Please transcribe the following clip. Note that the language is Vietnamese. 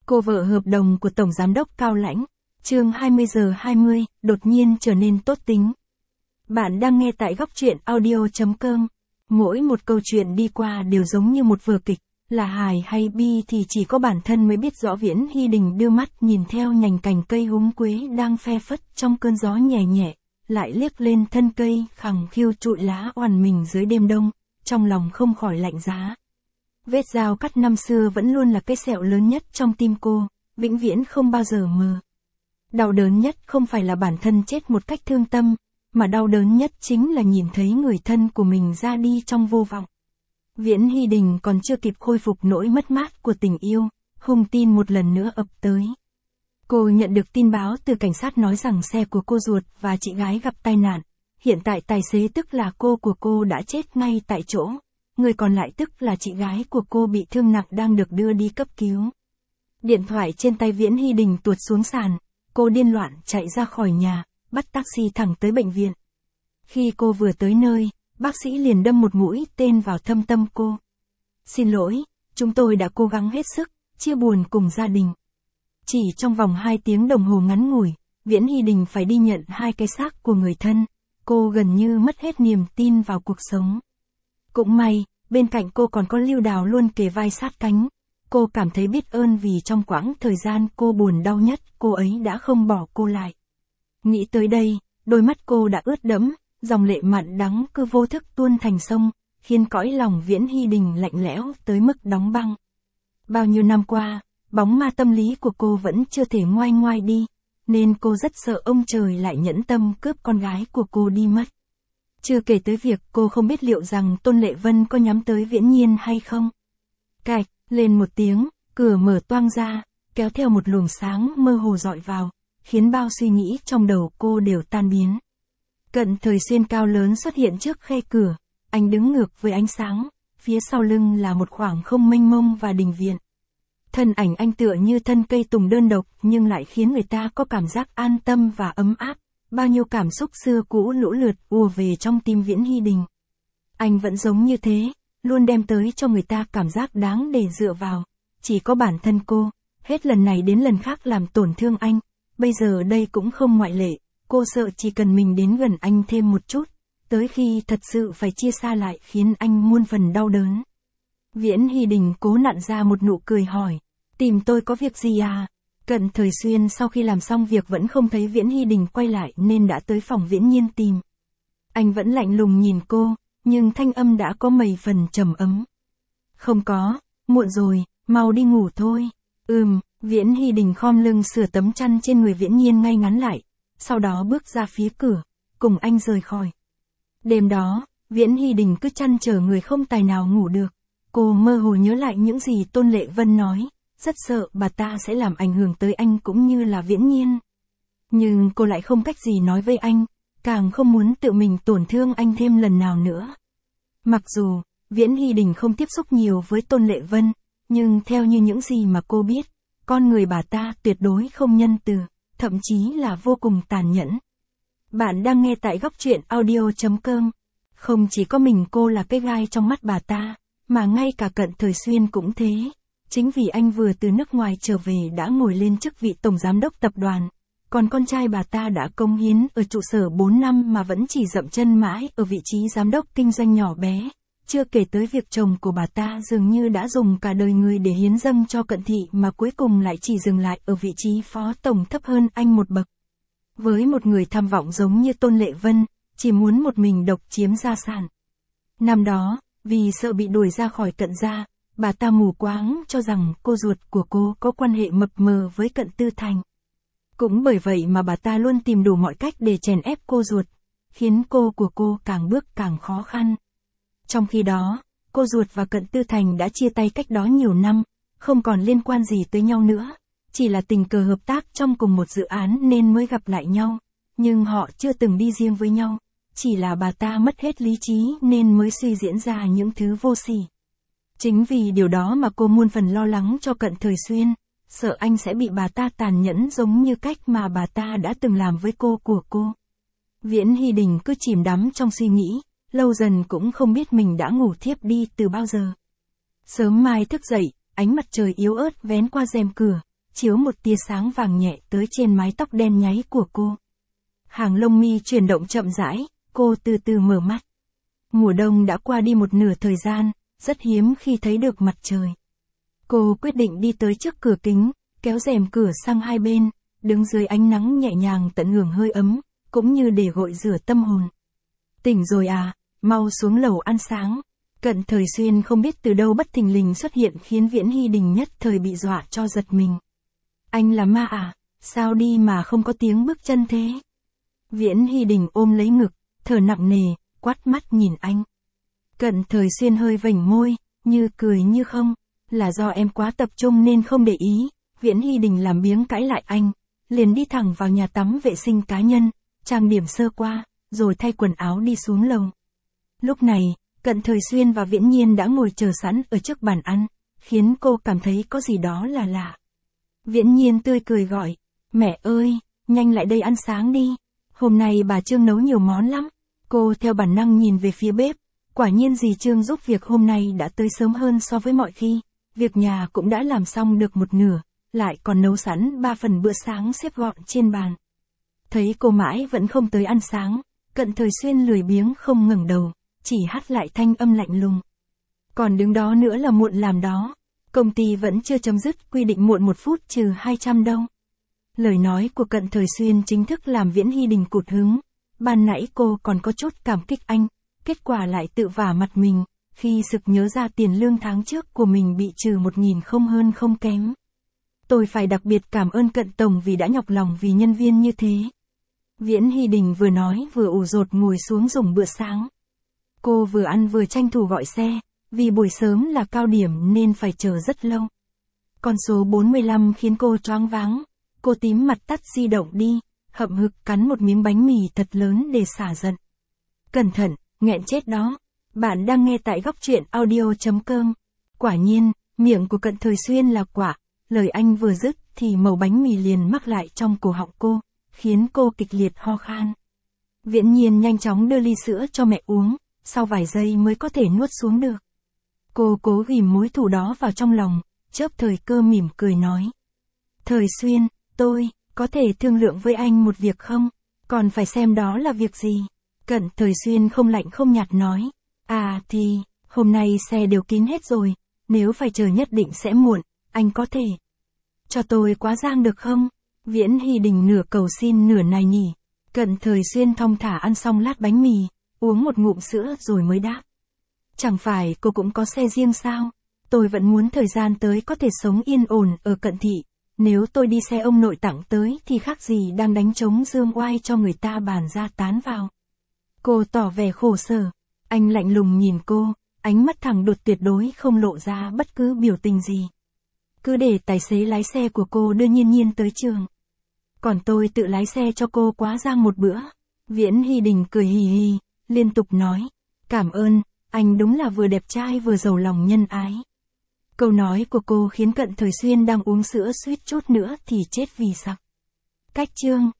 Cô vợ hợp đồng của Tổng Giám đốc Cao Lãnh, chương 20:20, đột nhiên trở nên tốt tính. Bạn đang nghe tại góc truyện audio.com. Mỗi một câu chuyện đi qua đều giống như một vở kịch, là hài hay bi thì chỉ có bản thân mới biết rõ. Viễn Hy Đình đưa mắt nhìn theo nhành cành cây húng quế đang phe phất trong cơn gió nhẹ nhẹ, lại liếc lên thân cây khẳng khiu trụi lá oằn mình dưới đêm đông, trong lòng không khỏi lạnh giá. Vết dao cắt năm xưa vẫn luôn là cái sẹo lớn nhất trong tim cô, vĩnh viễn không bao giờ mờ. Đau đớn nhất không phải là bản thân chết một cách thương tâm, mà đau đớn nhất chính là nhìn thấy người thân của mình ra đi trong vô vọng. Viễn Hy Đình còn chưa kịp khôi phục nỗi mất mát của tình yêu, hung tin một lần nữa ập tới. Cô nhận được tin báo từ cảnh sát nói rằng xe của cô ruột và chị gái gặp tai nạn. Hiện tại tài xế tức là cô của cô đã chết ngay tại chỗ. Người còn lại tức là chị gái của cô bị thương nặng đang được đưa đi cấp cứu. Điện thoại trên tay Viễn Hy Đình tuột xuống sàn. Cô điên loạn chạy ra khỏi nhà, bắt taxi thẳng tới bệnh viện. Khi cô vừa tới nơi, bác sĩ liền đâm một mũi tên vào thâm tâm cô. Xin lỗi, chúng tôi đã cố gắng hết sức, chia buồn cùng gia đình. Chỉ trong vòng 2 tiếng đồng hồ ngắn ngủi, Viễn Hy Đình phải đi nhận 2 cái xác của người thân. Cô gần như mất hết niềm tin vào cuộc sống. Cũng may, bên cạnh cô còn có Lưu Đào luôn kề vai sát cánh. Cô cảm thấy biết ơn vì trong quãng thời gian cô buồn đau nhất, cô ấy đã không bỏ cô lại. Nghĩ tới đây, đôi mắt cô đã ướt đẫm, dòng lệ mặn đắng cứ vô thức tuôn thành sông, khiến cõi lòng Viễn Hy Đình lạnh lẽo tới mức đóng băng. Bao nhiêu năm qua, bóng ma tâm lý của cô vẫn chưa thể ngoai ngoai đi, nên cô rất sợ ông trời lại nhẫn tâm cướp con gái của cô đi mất. Chưa kể tới việc cô không biết liệu rằng Tôn Lệ Vân có nhắm tới Viễn Nhiên hay không. Cạch, lên một tiếng, cửa mở toang ra, kéo theo một luồng sáng mơ hồ dọi vào, khiến bao suy nghĩ trong đầu cô đều tan biến. Cận Thời Xuyên cao lớn xuất hiện trước khe cửa, anh đứng ngược với ánh sáng, phía sau lưng là một khoảng không mênh mông và đình viện. Thân ảnh anh tựa như thân cây tùng đơn độc nhưng lại khiến người ta có cảm giác an tâm và ấm áp. Bao nhiêu cảm xúc xưa cũ lũ lượt ùa về trong tim Viễn Hy Đình. Anh vẫn giống như thế, luôn đem tới cho người ta cảm giác đáng để dựa vào. Chỉ có bản thân cô, hết lần này đến lần khác làm tổn thương anh. Bây giờ đây cũng không ngoại lệ, cô sợ chỉ cần mình đến gần anh thêm một chút, tới khi thật sự phải chia xa lại khiến anh muôn phần đau đớn. Viễn Hy Đình cố nặn ra một nụ cười hỏi, tìm tôi có việc gì à? Cận Thời Xuyên sau khi làm xong việc vẫn không thấy Viễn Hy Đình quay lại nên đã tới phòng Viễn Nhiên tìm. Anh vẫn lạnh lùng nhìn cô, nhưng thanh âm đã có mấy phần trầm ấm. Không có, muộn rồi, mau đi ngủ thôi. Viễn Hy Đình khom lưng sửa tấm chăn trên người Viễn Nhiên ngay ngắn lại, sau đó bước ra phía cửa, cùng anh rời khỏi. Đêm đó, Viễn Hy Đình cứ chăn trở người không tài nào ngủ được. Cô mơ hồ nhớ lại những gì Tôn Lệ Vân nói. Rất sợ bà ta sẽ làm ảnh hưởng tới anh cũng như là Viễn Nhiên. Nhưng cô lại không cách gì nói với anh, càng không muốn tự mình tổn thương anh thêm lần nào nữa. Mặc dù, Viễn Hy Đình không tiếp xúc nhiều với Tôn Lệ Vân, nhưng theo như những gì mà cô biết, con người bà ta tuyệt đối không nhân từ, thậm chí là vô cùng tàn nhẫn. Bạn đang nghe tại góc truyện audio.com. Không chỉ có mình cô là cái gai trong mắt bà ta, mà ngay cả Cận Thời Xuyên cũng thế. Chính vì anh vừa từ nước ngoài trở về đã ngồi lên chức vị tổng giám đốc tập đoàn, còn con trai bà ta đã cống hiến ở trụ sở 4 năm mà vẫn chỉ dậm chân mãi ở vị trí giám đốc kinh doanh nhỏ bé, chưa kể tới việc chồng của bà ta dường như đã dùng cả đời người để hiến dâng cho Cận thị mà cuối cùng lại chỉ dừng lại ở vị trí phó tổng thấp hơn anh một bậc. Với một người tham vọng giống như Tôn Lệ Vân, chỉ muốn một mình độc chiếm gia sản. Năm đó, vì sợ bị đuổi ra khỏi Cận gia, bà ta mù quáng cho rằng cô ruột của cô có quan hệ mập mờ với Cận Tư Thành. Cũng bởi vậy mà bà ta luôn tìm đủ mọi cách để chèn ép cô ruột, khiến cô của cô càng bước càng khó khăn. Trong khi đó, cô ruột và Cận Tư Thành đã chia tay cách đó nhiều năm, không còn liên quan gì tới nhau nữa, chỉ là tình cờ hợp tác trong cùng một dự án nên mới gặp lại nhau, nhưng họ chưa từng đi riêng với nhau, chỉ là bà ta mất hết lý trí nên mới suy diễn ra những thứ vô sỉ. Chính vì điều đó mà cô muôn phần lo lắng cho Cận Thời Xuyên, sợ anh sẽ bị bà ta tàn nhẫn giống như cách mà bà ta đã từng làm với cô của cô. Viễn Hy Đình cứ chìm đắm trong suy nghĩ, lâu dần cũng không biết mình đã ngủ thiếp đi từ bao giờ. Sớm mai thức dậy, ánh mặt trời yếu ớt vén qua rèm cửa, chiếu một tia sáng vàng nhẹ tới trên mái tóc đen nháy của cô. Hàng lông mi chuyển động chậm rãi, cô từ từ mở mắt. Mùa đông đã qua đi một nửa thời gian, rất hiếm khi thấy được mặt trời. Cô quyết định đi tới trước cửa kính, kéo rèm cửa sang hai bên, đứng dưới ánh nắng nhẹ nhàng tận hưởng hơi ấm, cũng như để gội rửa tâm hồn. Tỉnh rồi à, mau xuống lầu ăn sáng. Cận Thời Xuyên không biết từ đâu bất thình lình xuất hiện khiến Viễn Hy Đình nhất thời bị dọa cho giật mình. Anh là ma à, sao đi mà không có tiếng bước chân thế? Viễn Hy Đình ôm lấy ngực, thở nặng nề, quát mắt nhìn anh. Cận Thời Xuyên hơi vểnh môi, như cười như không, là do em quá tập trung nên không để ý. Viễn Hy Đình làm biếng cãi lại anh, liền đi thẳng vào nhà tắm vệ sinh cá nhân, trang điểm sơ qua, rồi thay quần áo đi xuống lầu. Lúc này, Cận Thời Xuyên và Viễn Nhiên đã ngồi chờ sẵn ở trước bàn ăn, khiến cô cảm thấy có gì đó là lạ. Viễn Nhiên tươi cười gọi, mẹ ơi, nhanh lại đây ăn sáng đi, hôm nay bà Trương nấu nhiều món lắm. Cô theo bản năng nhìn về phía bếp, quả nhiên dì Trương giúp việc hôm nay đã tới sớm hơn so với mọi khi, việc nhà cũng đã làm xong được một nửa, lại còn nấu sẵn 3 phần bữa sáng xếp gọn trên bàn. Thấy cô mãi vẫn không tới ăn sáng, Cận Thời Xuyên lười biếng không ngẩng đầu, chỉ hắt lại thanh âm lạnh lùng. Còn đứng đó nữa là muộn làm đó, công ty vẫn chưa chấm dứt quy định muộn 1 phút trừ 200 đâu. Lời nói của Cận Thời Xuyên chính thức làm Viễn Hy Đình cụt hứng. Ban nãy cô còn có chút cảm kích anh, kết quả lại tự vả mặt mình, khi sực nhớ ra tiền lương tháng trước của mình bị trừ 1.000 không hơn không kém. Tôi phải đặc biệt cảm ơn Cận Tổng vì đã nhọc lòng vì nhân viên như thế. Viễn Hy Đình vừa nói vừa ủ rột ngồi xuống dùng bữa sáng. Cô vừa ăn vừa tranh thủ gọi xe, vì buổi sớm là cao điểm nên phải chờ rất lâu. Con số 45 khiến cô choáng váng, cô tím mặt tắt di động đi, hậm hực cắn một miếng bánh mì thật lớn để xả giận. Cẩn thận, nghẹn chết đó. Bạn đang nghe tại góc truyện audio.com. Quả nhiên, miệng của Cận Thời Xuyên là quả, lời anh vừa dứt thì mẩu bánh mì liền mắc lại trong cổ họng cô, khiến cô kịch liệt ho khan. Viễn Nhiên nhanh chóng đưa ly sữa cho mẹ uống, sau vài giây mới có thể nuốt xuống được. Cô cố ghìm mối thù đó vào trong lòng, chớp thời cơ mỉm cười nói. Thời Xuyên, tôi có thể thương lượng với anh một việc không? Còn phải xem đó là việc gì? Cận Thời Xuyên không lạnh không nhạt nói. À thì, hôm nay xe đều kín hết rồi, nếu phải chờ nhất định sẽ muộn, anh có thể cho tôi quá giang được không? Viễn Hy Đình nửa cầu xin nửa nài nỉ. Cận Thời Xuyên thong thả ăn xong lát bánh mì, uống một ngụm sữa rồi mới đáp. Chẳng phải cô cũng có xe riêng sao? Tôi vẫn muốn thời gian tới có thể sống yên ổn ở Cận thị. Nếu tôi đi xe ông nội tặng tới thì khác gì đang đánh trống dương oai cho người ta bàn ra tán vào. Cô tỏ vẻ khổ sở. Anh lạnh lùng nhìn cô, ánh mắt thẳng đột tuyệt đối không lộ ra bất cứ biểu tình gì. Cứ để tài xế lái xe của cô đưa Nhiên Nhiên tới trường. Còn tôi tự lái xe cho cô quá giang một bữa. Viễn Hy Đình cười hì hì, liên tục nói. Cảm ơn, anh đúng là vừa đẹp trai vừa giàu lòng nhân ái. Câu nói của cô khiến Cận Thời Xuyên đang uống sữa suýt chút nữa thì chết vì sặc. Cách chương